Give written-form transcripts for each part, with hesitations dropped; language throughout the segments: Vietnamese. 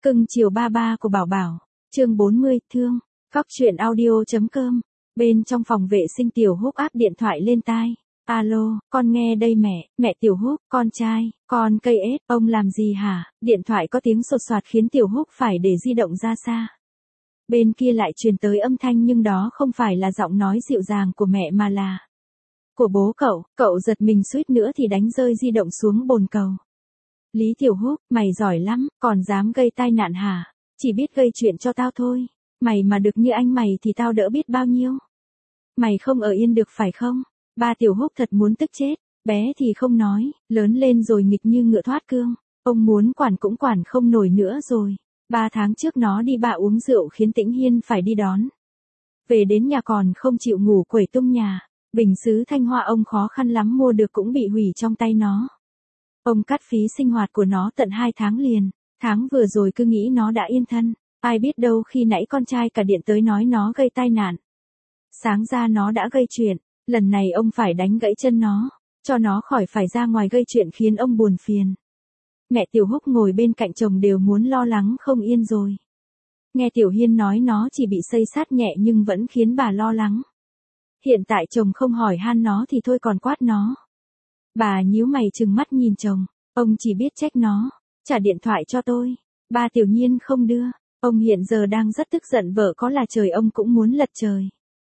Cưng chiều ba ba của Bảo Bảo, chương 40, thương, Cóc truyện audio.com. Bên trong phòng vệ sinh Tiểu Húc áp điện thoại lên tai. Alo, con nghe đây mẹ Tiểu Húc, con trai, con cây ếch, ông làm gì hả? Điện thoại có tiếng sột soạt khiến Tiểu Húc phải để di động ra xa. Bên kia lại truyền tới âm thanh nhưng đó không phải là giọng nói dịu dàng của mẹ mà là của bố cậu giật mình suýt nữa thì đánh rơi di động xuống bồn cầu. Lý Tiểu Húc, mày giỏi lắm, còn dám gây tai nạn hả? Chỉ biết gây chuyện cho tao thôi. Mày mà được như anh mày thì tao đỡ biết bao nhiêu. Mày không ở yên được phải không? Ba Tiểu Húc thật muốn tức chết. Bé thì không nói, lớn lên rồi nghịch như ngựa thoát cương. Ông muốn quản cũng quản không nổi nữa rồi. 3 tháng trước nó đi bạ uống rượu khiến Tĩnh Hiên phải đi đón. Về đến nhà còn không chịu ngủ quẩy tung nhà. Bình sứ Thanh Hoa ông khó khăn lắm mua được cũng bị hủy trong tay nó. Ông cắt phí sinh hoạt của nó tận 2 tháng liền. Tháng vừa rồi cứ nghĩ nó đã yên thân. Ai biết đâu khi nãy con trai cả điện tới nói nó gây tai nạn. Sáng ra nó đã gây chuyện. Lần này ông phải đánh gãy chân nó. Cho nó khỏi phải ra ngoài gây chuyện khiến ông buồn phiền. Mẹ Tiểu Húc ngồi bên cạnh chồng đều muốn lo lắng không yên rồi. Nghe Tiểu Hiên nói nó chỉ bị xây xát nhẹ nhưng vẫn khiến bà lo lắng. Hiện tại chồng không hỏi han nó thì thôi còn quát nó. Bà nhíu mày trừng mắt nhìn chồng. Ông chỉ biết trách nó. Trả điện thoại cho tôi. Ba Tiểu Nhiên không đưa. Ông hiện giờ đang rất tức giận vợ có là trời ông cũng muốn lật trời.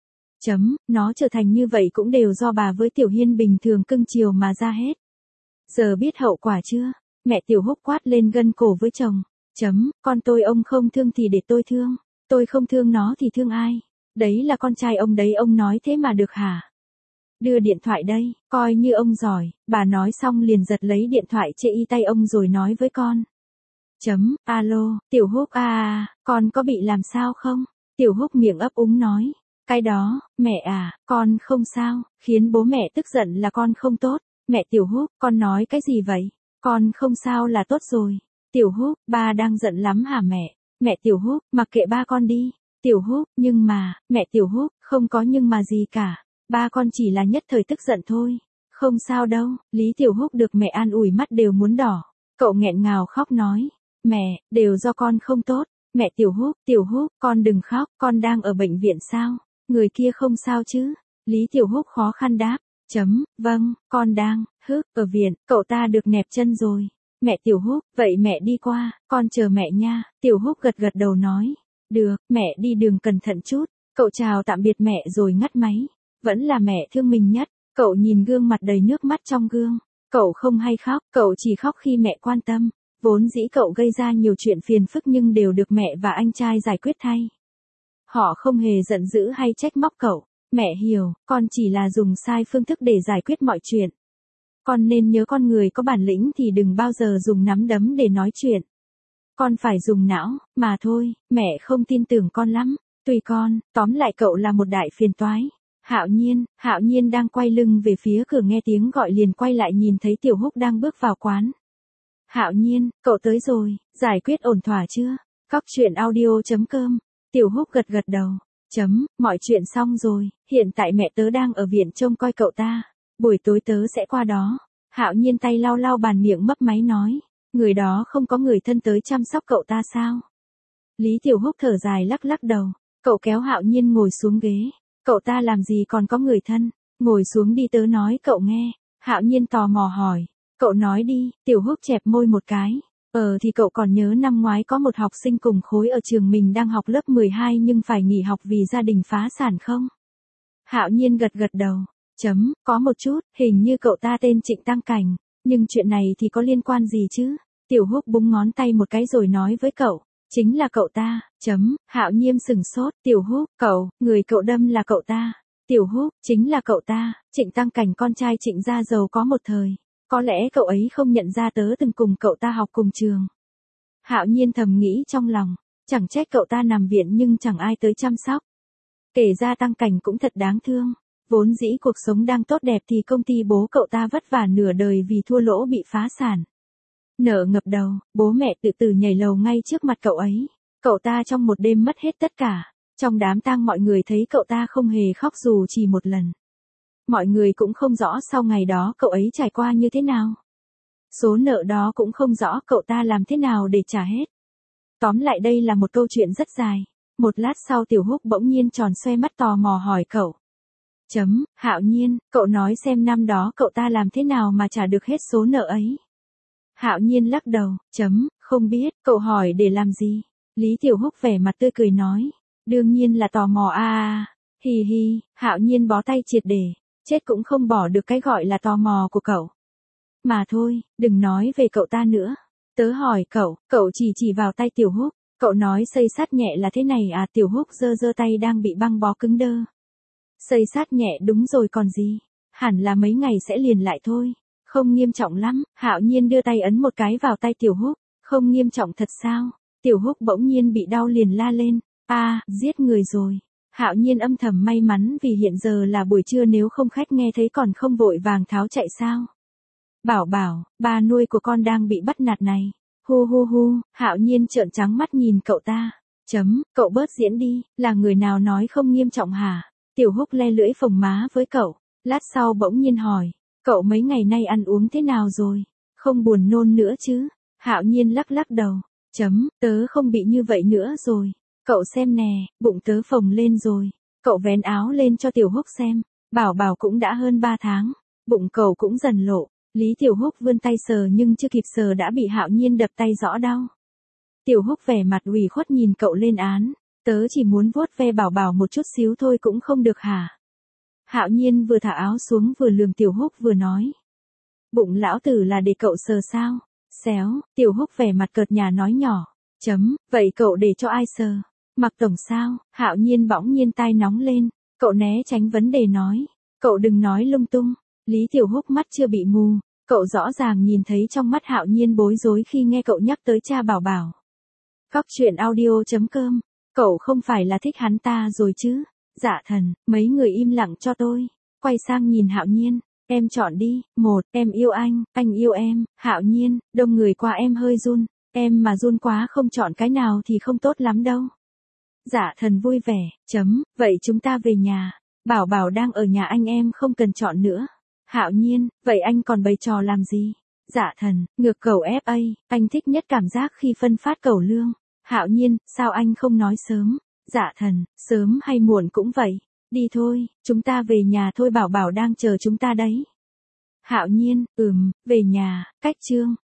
Nó trở thành như vậy cũng đều do bà với Tiểu Hiên bình thường cưng chiều mà ra hết. Giờ biết hậu quả chưa? Mẹ Tiểu Húc quát lên gân cổ với chồng. Con tôi ông không thương thì để tôi thương. Tôi không thương nó thì thương ai? Đấy là con trai ông đấy, ông nói thế mà được hả? Đưa điện thoại đây, coi như ông giỏi. Bà nói xong liền giật lấy điện thoại chê y tay ông rồi nói với con. Alo, Tiểu Húc con có bị làm sao không? Tiểu Húc miệng ấp úng nói. Cái đó, mẹ con không sao, khiến bố mẹ tức giận là con không tốt. Mẹ Tiểu Húc, con nói cái gì vậy? Con không sao là tốt rồi. Tiểu Húc, ba đang giận lắm hả mẹ? Mẹ Tiểu Húc, mặc kệ ba con đi. Tiểu Húc, nhưng mà, mẹ Tiểu Húc, không có nhưng mà gì cả. Ba con chỉ là nhất thời tức giận thôi. Không sao đâu, Lý Tiểu Húc được mẹ an ủi mắt đều muốn đỏ. Cậu nghẹn ngào khóc nói. Mẹ, đều do con không tốt. Mẹ Tiểu Húc, con đừng khóc, con đang ở bệnh viện sao? Người kia không sao chứ? Lý Tiểu Húc khó khăn đáp. Vâng, con đang, ở viện, cậu ta được nẹp chân rồi. Mẹ Tiểu Húc, vậy mẹ đi qua, con chờ mẹ nha. Tiểu Húc gật gật đầu nói. Được, mẹ đi đường cẩn thận chút. Cậu chào tạm biệt mẹ rồi ngắt máy. Vẫn là mẹ thương mình nhất. Cậu nhìn gương mặt đầy nước mắt trong gương. Cậu không hay khóc, cậu chỉ khóc khi mẹ quan tâm. Vốn dĩ cậu gây ra nhiều chuyện phiền phức nhưng đều được mẹ và anh trai giải quyết thay. Họ không hề giận dữ hay trách móc cậu. Mẹ hiểu, con chỉ là dùng sai phương thức để giải quyết mọi chuyện. Con nên nhớ con người có bản lĩnh thì đừng bao giờ dùng nắm đấm để nói chuyện. Con phải dùng não, mà thôi, mẹ không tin tưởng con lắm. Tùy con, tóm lại cậu là một đại phiền toái. Hạo Nhiên đang quay lưng về phía cửa nghe tiếng gọi liền quay lại nhìn thấy Tiểu Húc đang bước vào quán. Hạo Nhiên, cậu tới rồi, giải quyết ổn thỏa chưa? Cóc truyện audio.com. Tiểu Húc gật gật đầu. Mọi chuyện xong rồi, hiện tại mẹ tớ đang ở viện trông coi cậu ta. Buổi tối tớ sẽ qua đó. Hạo Nhiên tay lau lau bàn miệng mấp máy nói. Người đó không có người thân tới chăm sóc cậu ta sao? Lý Tiểu Húc thở dài lắc lắc đầu. Cậu kéo Hạo Nhiên ngồi xuống ghế. Cậu ta làm gì còn có người thân? Ngồi xuống đi tớ nói cậu nghe. Hạo Nhiên tò mò hỏi. Cậu nói đi, Tiểu Húc chẹp môi một cái. Thì cậu còn nhớ năm ngoái có một học sinh cùng khối ở trường mình đang học lớp 12 nhưng phải nghỉ học vì gia đình phá sản không? Hạo Nhiên gật gật đầu. Có một chút, hình như cậu ta tên Trịnh Tăng Cảnh. Nhưng chuyện này thì có liên quan gì chứ? Tiểu Húc búng ngón tay một cái rồi nói với cậu. Chính là cậu ta. Hạo Nhiên sừng sốt. Tiểu Húc, người cậu đâm là cậu ta. Tiểu Húc, chính là cậu ta. Trịnh Tăng Cảnh con trai Trịnh gia giàu có một thời. Có lẽ cậu ấy không nhận ra tớ từng cùng cậu ta học cùng trường. Hạo Nhiên thầm nghĩ trong lòng. Chẳng trách cậu ta nằm viện nhưng chẳng ai tới chăm sóc. Kể ra Tăng Cảnh cũng thật đáng thương. Vốn dĩ cuộc sống đang tốt đẹp thì công ty bố cậu ta vất vả nửa đời vì thua lỗ bị phá sản. Nợ ngập đầu, bố mẹ tự tử nhảy lầu ngay trước mặt cậu ấy. Cậu ta trong một đêm mất hết tất cả. Trong đám tang mọi người thấy cậu ta không hề khóc dù chỉ một lần. Mọi người cũng không rõ sau ngày đó cậu ấy trải qua như thế nào. Số nợ đó cũng không rõ cậu ta làm thế nào để trả hết. Tóm lại đây là một câu chuyện rất dài. Một lát sau Tiểu Húc bỗng nhiên tròn xoe mắt tò mò hỏi cậu. Hạo Nhiên, cậu nói xem năm đó cậu ta làm thế nào mà trả được hết số nợ ấy. Hạo Nhiên lắc đầu. Không biết, cậu hỏi để làm gì? Lý Tiểu Húc vẻ mặt tươi cười nói. Đương nhiên là tò mò à. Hì hì, Hạo Nhiên bó tay triệt để. Chết cũng không bỏ được cái gọi là tò mò của cậu. Mà thôi, đừng nói về cậu ta nữa. Tớ hỏi cậu chỉ vào tay Tiểu Húc. Cậu nói xây sát nhẹ là thế này à? Tiểu Húc giơ tay đang bị băng bó cứng đơ. Xây sát nhẹ đúng rồi còn gì. Hẳn là mấy ngày sẽ liền lại thôi. Không nghiêm trọng lắm. Hạo Nhiên đưa tay ấn một cái vào tay Tiểu Húc. Không nghiêm trọng thật sao? Tiểu Húc bỗng nhiên bị đau liền la lên. Giết người rồi. Hạo Nhiên âm thầm may mắn vì hiện giờ là buổi trưa, nếu không khách nghe thấy còn không vội vàng tháo chạy sao. Bảo, ba nuôi của con đang bị bắt nạt này. Hu, Hạo Nhiên trợn trắng mắt nhìn cậu ta. Cậu bớt diễn đi, là người nào nói không nghiêm trọng hả? Tiểu Húc le lưỡi phồng má với cậu, lát sau bỗng nhiên hỏi. Cậu mấy ngày nay ăn uống thế nào rồi? Không buồn nôn nữa chứ? Hạo Nhiên lắc đầu. Tớ không bị như vậy nữa rồi. Cậu xem nè, bụng tớ phồng lên rồi. Cậu vén áo lên cho Tiểu Húc xem. Bảo cũng đã hơn 3 tháng. Bụng cậu cũng dần lộ. Lý Tiểu Húc vươn tay sờ nhưng chưa kịp sờ đã bị Hạo Nhiên đập tay rõ đau. Tiểu Húc vẻ mặt ủy khuất nhìn cậu lên án. Tớ chỉ muốn vuốt ve Bảo một chút xíu thôi cũng không được hả? Hạo Nhiên vừa thả áo xuống vừa lườm Tiểu Húc vừa nói. Bụng lão tử là để cậu sờ sao? Xéo, Tiểu Húc vẻ mặt cợt nhả nói nhỏ. Vậy cậu để cho ai sờ? Mặc tổng sao? Hạo Nhiên bỗng nhiên tai nóng lên. Cậu né tránh vấn đề nói. Cậu đừng nói lung tung. Lý Tiểu Húc mắt chưa bị mù. Cậu rõ ràng nhìn thấy trong mắt Hạo Nhiên bối rối khi nghe cậu nhắc tới cha Bảo. Cóc truyện audio.com. Cậu không phải là thích hắn ta rồi chứ? Dạ thần, mấy người im lặng cho tôi. Quay sang nhìn Hạo Nhiên. Em chọn đi. 1. Em yêu anh yêu em. Hạo Nhiên, đông người qua em hơi run. Em mà run quá không chọn cái nào thì không tốt lắm đâu. Dạ thần vui vẻ. Vậy chúng ta về nhà. Bảo đang ở nhà anh, em không cần chọn nữa. Hạo Nhiên, vậy anh còn bày trò làm gì? Dạ thần, ngược cầu FA, anh thích nhất cảm giác khi phân phát cẩu lương. Hạo Nhiên, sao anh không nói sớm? Dạ thần, sớm hay muộn cũng vậy. Đi thôi, chúng ta về nhà thôi, Bảo đang chờ chúng ta đấy. Hạo Nhiên, về nhà, cách chương.